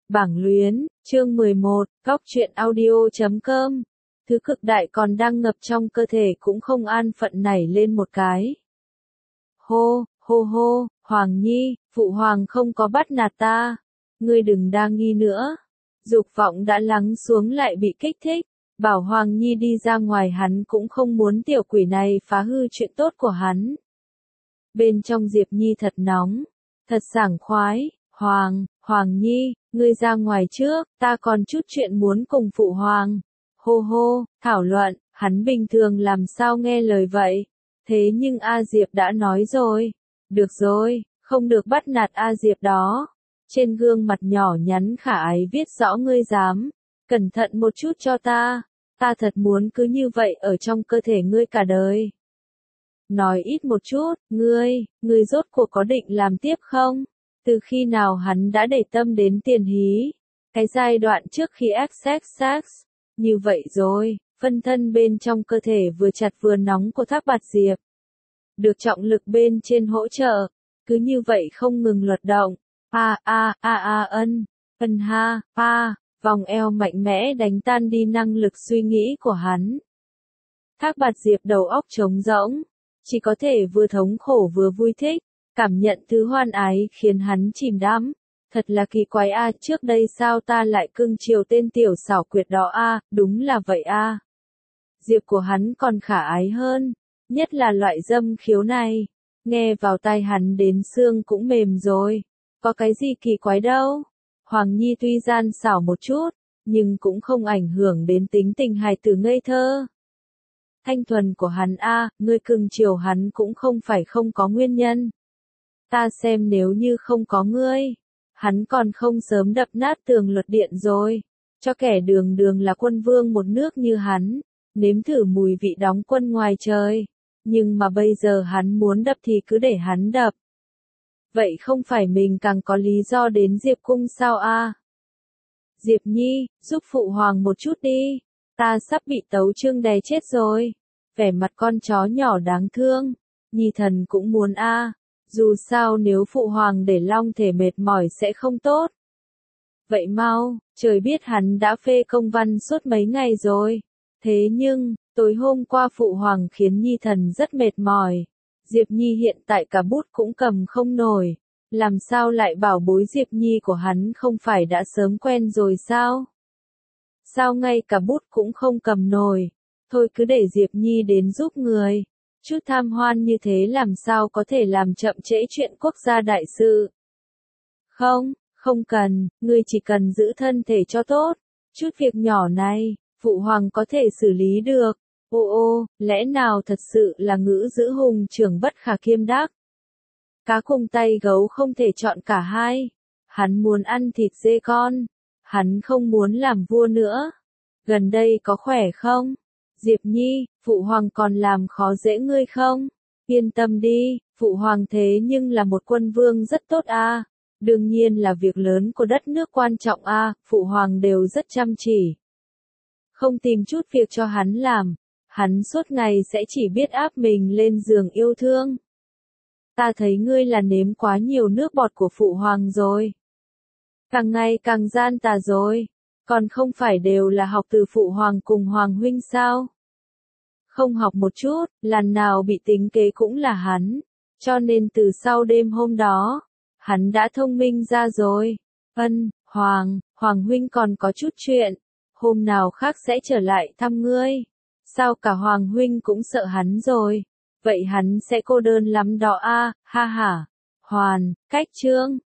Bảng luyến, chương 11, góc truyện audio.com. Thứ cực đại còn đang ngập trong cơ thể cũng không an phận nảy lên một cái. Hô, hô hô, Hoàng Nhi, phụ hoàng không có bắt nạt ta. Ngươi đừng đa nghi nữa. Dục vọng đã lắng xuống lại bị kích thích. Bảo Hoàng Nhi đi ra ngoài hắn cũng không muốn tiểu quỷ này phá hư chuyện tốt của hắn. Bên trong Diệp Nhi thật nóng, thật sảng khoái. Hoàng Nhi, ngươi ra ngoài trước, ta còn chút chuyện muốn cùng phụ hoàng. Hô hô, thảo luận, hắn bình thường làm sao nghe lời vậy. Thế nhưng A Diệp đã nói rồi. Được rồi, không được bắt nạt A Diệp đó. Trên gương mặt nhỏ nhắn khả ái viết rõ ngươi dám. Cẩn thận một chút cho ta. Ta thật muốn cứ như vậy ở trong cơ thể ngươi cả đời. Nói ít một chút, ngươi rốt cuộc có định làm tiếp không? Từ khi nào hắn đã để tâm đến tiền hí? Cái giai đoạn trước khi sex, như vậy rồi, phân thân bên trong cơ thể vừa chặt vừa nóng của Thác Bạt Diệp. Được trọng lực bên trên hỗ trợ, cứ như vậy không ngừng luật động. Ân ha, vòng eo mạnh mẽ đánh tan đi năng lực suy nghĩ của hắn. Thác Bạt Diệp đầu óc trống rỗng, chỉ có thể vừa thống khổ vừa vui thích. Cảm nhận thứ hoan ái khiến hắn chìm đắm. Thật là kỳ quái a, trước đây sao ta lại cưng chiều tên tiểu xảo quyệt đó a, đúng là vậy a. Diệp của hắn còn khả ái hơn, nhất là loại dâm khiếu này. Nghe vào tai hắn đến xương cũng mềm rồi. Có cái gì kỳ quái đâu. Hoàng Nhi tuy gian xảo một chút, nhưng cũng không ảnh hưởng đến tính tình hài tử ngây thơ. Thanh thuần của hắn a, ngươi cưng chiều hắn cũng không phải không có nguyên nhân. Ta xem nếu như không có ngươi, hắn còn không sớm đập nát tường luật điện rồi. Cho kẻ đường là quân vương một nước như hắn, nếm thử mùi vị đóng quân ngoài trời. Nhưng mà bây giờ hắn muốn đập thì cứ để hắn đập. Vậy không phải mình càng có lý do đến Diệp cung sao a? Diệp Nhi, giúp phụ hoàng một chút đi. Ta sắp bị Tấu Chương đè chết rồi. Vẻ mặt con chó nhỏ đáng thương. Nhi thần cũng muốn a. Dù sao nếu phụ hoàng để long thể mệt mỏi sẽ không tốt. Vậy mau, trời biết hắn đã phê công văn suốt mấy ngày rồi. Thế nhưng, tối hôm qua phụ hoàng khiến Nhi thần rất mệt mỏi. Diệp Nhi hiện tại cả bút cũng cầm không nổi. Làm sao lại bảo bối Diệp Nhi của hắn không phải đã sớm quen rồi sao? Sao ngay cả bút cũng không cầm nổi? Thôi cứ để Diệp Nhi đến giúp người. Chút tham hoan như thế làm sao có thể làm chậm trễ chuyện quốc gia đại sự. Không cần, ngươi chỉ cần giữ thân thể cho tốt. Chút việc nhỏ này, phụ hoàng có thể xử lý được. Lẽ nào thật sự là ngữ giữ hùng trưởng bất khả kiêm đắc. Cá cùng tay gấu không thể chọn cả hai. Hắn muốn ăn thịt dê con. Hắn không muốn làm vua nữa. Gần đây có khỏe không? Diệp Nhi, phụ hoàng còn làm khó dễ ngươi không? Yên tâm đi, phụ hoàng thế nhưng là một quân vương rất tốt a. Đương nhiên là việc lớn của đất nước quan trọng a, phụ hoàng đều rất chăm chỉ. Không tìm chút việc cho hắn làm, hắn suốt ngày sẽ chỉ biết áp mình lên giường yêu thương. Ta thấy ngươi là nếm quá nhiều nước bọt của phụ hoàng rồi. Càng ngày càng gian tà rồi. Còn không phải đều là học từ phụ hoàng cùng hoàng huynh sao? Không học một chút, lần nào bị tính kế cũng là hắn. Cho nên từ sau đêm hôm đó, hắn đã thông minh ra rồi. Hoàng huynh còn có chút chuyện. Hôm nào khác sẽ trở lại thăm ngươi. Sao cả hoàng huynh cũng sợ hắn rồi. Vậy hắn sẽ cô đơn lắm đó a, ha ha. Cách chương.